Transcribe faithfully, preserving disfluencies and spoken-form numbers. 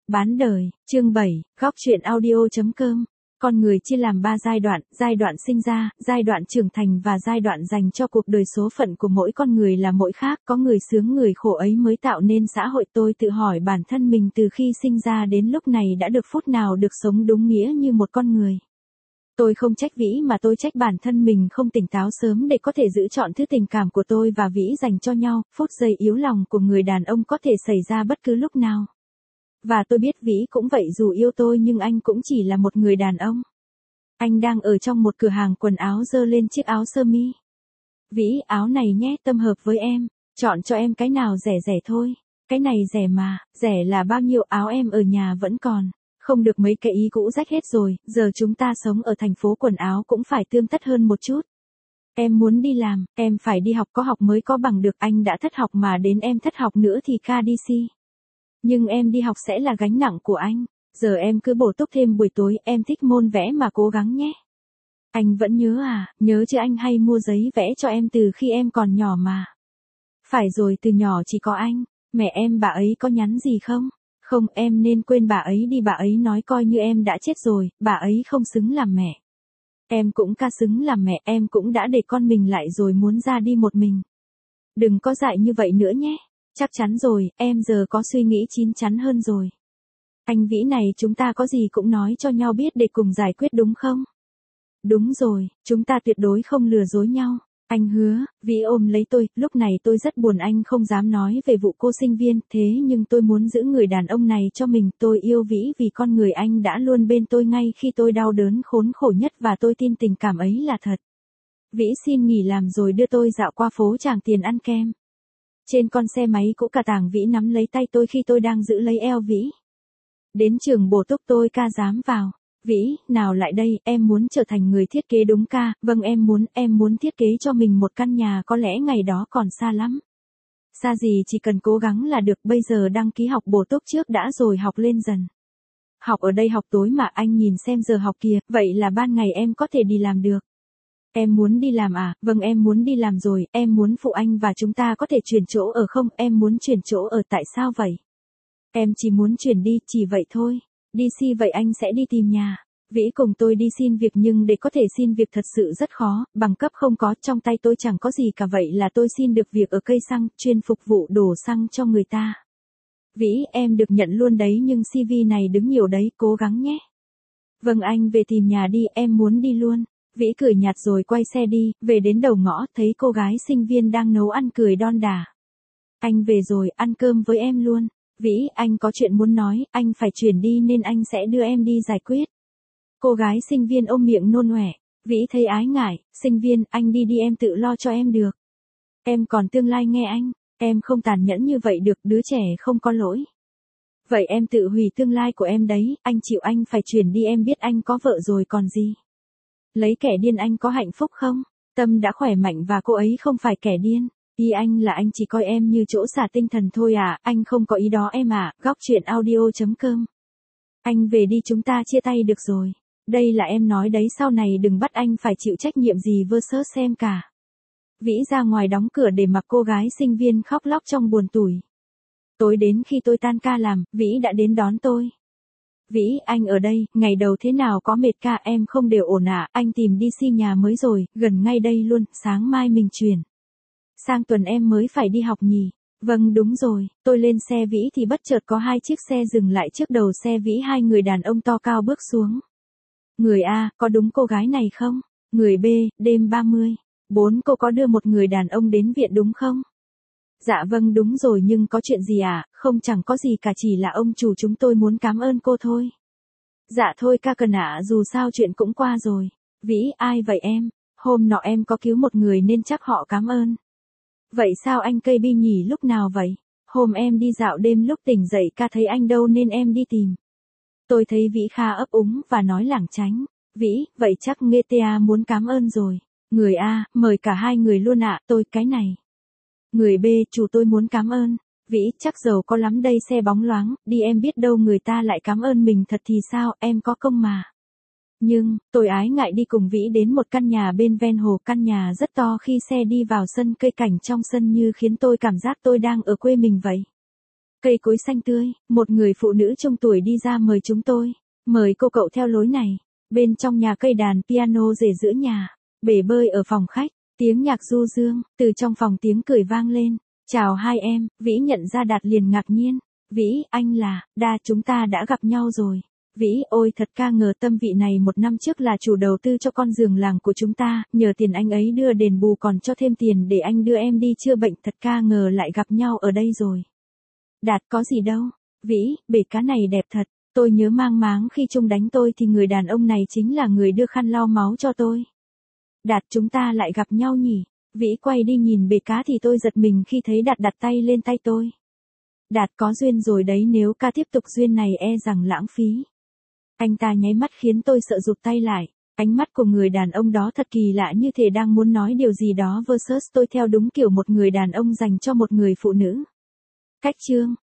Bán đời, chương bảy, góc truyện audio.com. Con người chia làm ba giai đoạn, giai đoạn sinh ra, giai đoạn trưởng thành và giai đoạn dành cho cuộc đời. Số phận của mỗi con người là mỗi khác, có người sướng người khổ ấy mới tạo nên xã hội. Tôi tự hỏi bản thân mình từ khi sinh ra đến lúc này đã được phút nào được sống đúng nghĩa như một con người. Tôi không trách Vĩ mà tôi trách bản thân mình không tỉnh táo sớm để có thể giữ chọn thứ tình cảm của tôi và Vĩ dành cho nhau. Phút giây yếu lòng của người đàn ông có thể xảy ra bất cứ lúc nào. Và tôi biết Vĩ cũng vậy, dù yêu tôi nhưng anh cũng chỉ là một người đàn ông. Anh đang ở trong một cửa hàng quần áo giơ lên chiếc áo sơ mi. Vĩ, áo này nhé, tâm hợp với em, chọn cho em cái nào rẻ rẻ thôi. Cái này rẻ mà, rẻ là bao nhiêu, áo em ở nhà vẫn còn. Không được mấy cái ý cũ rách hết rồi, giờ chúng ta sống ở thành phố quần áo cũng phải tươm tất hơn một chút. Em muốn đi làm, em phải đi học, có học mới có bằng được, anh đã thất học mà đến em thất học nữa thì ca đi si. Nhưng em đi học sẽ là gánh nặng của anh, giờ em cứ bổ túc thêm buổi tối, em thích môn vẽ mà cố gắng nhé. Anh vẫn nhớ à, nhớ chứ, anh hay mua giấy vẽ cho em từ khi em còn nhỏ mà. Phải rồi, từ nhỏ chỉ có anh, mẹ em bà ấy có nhắn gì không? Không, em nên quên bà ấy đi, bà ấy nói coi như em đã chết rồi, bà ấy không xứng làm mẹ. Em cũng ca xứng làm mẹ, em cũng đã để con mình lại rồi muốn ra đi một mình. Đừng có dại như vậy nữa nhé. Chắc chắn rồi, em giờ có suy nghĩ chín chắn hơn rồi. Anh Vĩ này, chúng ta có gì cũng nói cho nhau biết để cùng giải quyết đúng không? Đúng rồi, chúng ta tuyệt đối không lừa dối nhau. Anh hứa. Vĩ ôm lấy tôi, lúc này tôi rất buồn, anh không dám nói về vụ cô sinh viên, thế nhưng tôi muốn giữ người đàn ông này cho mình. Tôi yêu Vĩ vì con người anh đã luôn bên tôi ngay khi tôi đau đớn khốn khổ nhất và tôi tin tình cảm ấy là thật. Vĩ xin nghỉ làm rồi đưa tôi dạo qua phố Tràng Tiền ăn kem. Trên con xe máy cũ cà tàng, Vĩ nắm lấy tay tôi khi tôi đang giữ lấy eo Vĩ. Đến trường bổ túc tôi ca dám vào. Vĩ, nào lại đây, em muốn trở thành người thiết kế đúng ca, vâng em muốn, em muốn thiết kế cho mình một căn nhà, có lẽ ngày đó còn xa lắm. Xa gì, chỉ cần cố gắng là được, bây giờ đăng ký học bổ túc trước đã rồi học lên dần. Học ở đây học tối mà, anh nhìn xem giờ học kìa, vậy là ban ngày em có thể đi làm được. Em muốn đi làm à, vâng em muốn đi làm rồi, em muốn phụ anh và chúng ta có thể chuyển chỗ ở không, em muốn chuyển chỗ ở, tại sao vậy? Em chỉ muốn chuyển đi, chỉ vậy thôi. Đi si vậy anh sẽ đi tìm nhà. Vĩ cùng tôi đi xin việc nhưng để có thể xin việc thật sự rất khó, bằng cấp không có, trong tay tôi chẳng có gì cả, vậy là tôi xin được việc ở cây xăng, chuyên phục vụ đổ xăng cho người ta. Vĩ, em được nhận luôn đấy nhưng xê vê này đứng nhiều đấy, cố gắng nhé. Vâng anh về tìm nhà đi, em muốn đi luôn. Vĩ cười nhạt rồi quay xe đi, về đến đầu ngõ, thấy cô gái sinh viên đang nấu ăn cười đon đả. Anh về rồi, ăn cơm với em luôn. Vĩ, anh có chuyện muốn nói, anh phải chuyển đi nên anh sẽ đưa em đi giải quyết. Cô gái sinh viên ôm miệng nôn ọe. Vĩ thấy ái ngại, sinh viên, anh đi đi, em tự lo cho em được. Em còn tương lai nghe anh, em không tàn nhẫn như vậy được, đứa trẻ không có lỗi. Vậy em tự hủy tương lai của em đấy, anh chịu, anh phải chuyển đi, em biết anh có vợ rồi còn gì. Lấy kẻ điên anh có hạnh phúc không? Tâm đã khỏe mạnh và cô ấy không phải kẻ điên. Ý anh là anh chỉ coi em như chỗ xả tinh thần thôi à, anh không có ý đó em à, góc truyện audio.com. Anh về đi, chúng ta chia tay được rồi. Đây là em nói đấy, sau này đừng bắt anh phải chịu trách nhiệm gì versus xem cả. Vĩ ra ngoài đóng cửa để mặc cô gái sinh viên khóc lóc trong buồn tủi. Tối đến khi tôi tan ca làm, Vĩ đã đến đón tôi. Vĩ, anh ở đây, ngày đầu thế nào, có mệt ca em không đều ổn à, anh tìm đi si nhà mới rồi, gần ngay đây luôn, sáng mai mình chuyển. Sang tuần em mới phải đi học nhỉ? Vâng đúng rồi, tôi lên xe Vĩ thì bất chợt có hai chiếc xe dừng lại trước đầu xe Vĩ, hai người đàn ông to cao bước xuống. Người A, có đúng cô gái này không? Người B, đêm ba mươi. Bốn, cô có đưa một người đàn ông đến viện đúng không? Dạ vâng đúng rồi, nhưng có chuyện gì à? Không, chẳng có gì cả, chỉ là ông chủ chúng tôi muốn cảm ơn cô thôi. Dạ thôi ca cần ạ, dù sao chuyện cũng qua rồi. Vĩ, ai vậy em? Hôm nọ em có cứu một người nên chắc họ cảm ơn. Vậy sao anh cây bi nhỉ, lúc nào vậy? Hôm em đi dạo đêm lúc tỉnh dậy ca thấy anh đâu nên em đi tìm. Tôi thấy Vĩ khá ấp úng và nói lảng tránh. Vĩ, vậy chắc nghe ta muốn cảm ơn rồi. Người A, mời cả hai người luôn ạ, tôi cái này. Người B, chủ tôi muốn cảm ơn. Vĩ, chắc giàu có lắm đây, xe bóng loáng, đi em biết đâu người ta lại cảm ơn mình thật thì sao, em có công mà. Nhưng, tôi ái ngại đi cùng Vĩ đến một căn nhà bên ven hồ, căn nhà rất to, khi xe đi vào sân, cây cảnh trong sân như khiến tôi cảm giác tôi đang ở quê mình vậy. Cây cối xanh tươi, một người phụ nữ trung tuổi đi ra mời chúng tôi. Mời cô cậu theo lối này. Bên trong nhà cây đàn piano rể giữa nhà. Bể bơi ở phòng khách. Tiếng nhạc du dương, từ trong phòng tiếng cười vang lên. Chào hai em, Vĩ nhận ra Đạt liền ngạc nhiên. Vĩ, anh là, Đa, chúng ta đã gặp nhau rồi. Vĩ, ôi thật ca ngờ tâm vị này một năm trước là chủ đầu tư cho con giường làng của chúng ta, nhờ tiền anh ấy đưa đền bù còn cho thêm tiền để anh đưa em đi chữa bệnh, thật ca ngờ lại gặp nhau ở đây rồi. Đạt, có gì đâu. Vĩ, bể cá này đẹp thật, tôi nhớ mang máng khi Trung đánh tôi thì người đàn ông này chính là người đưa khăn lau máu cho tôi. Đạt, chúng ta lại gặp nhau nhỉ? Vĩ quay đi nhìn bể cá thì tôi giật mình khi thấy Đạt đặt tay lên tay tôi. Đạt, có duyên rồi đấy, nếu ca tiếp tục duyên này e rằng lãng phí. Anh ta nháy mắt khiến tôi sợ rụt tay lại. Ánh mắt của người đàn ông đó thật kỳ lạ, như thể đang muốn nói điều gì đó versus tôi theo đúng kiểu một người đàn ông dành cho một người phụ nữ. Cách chương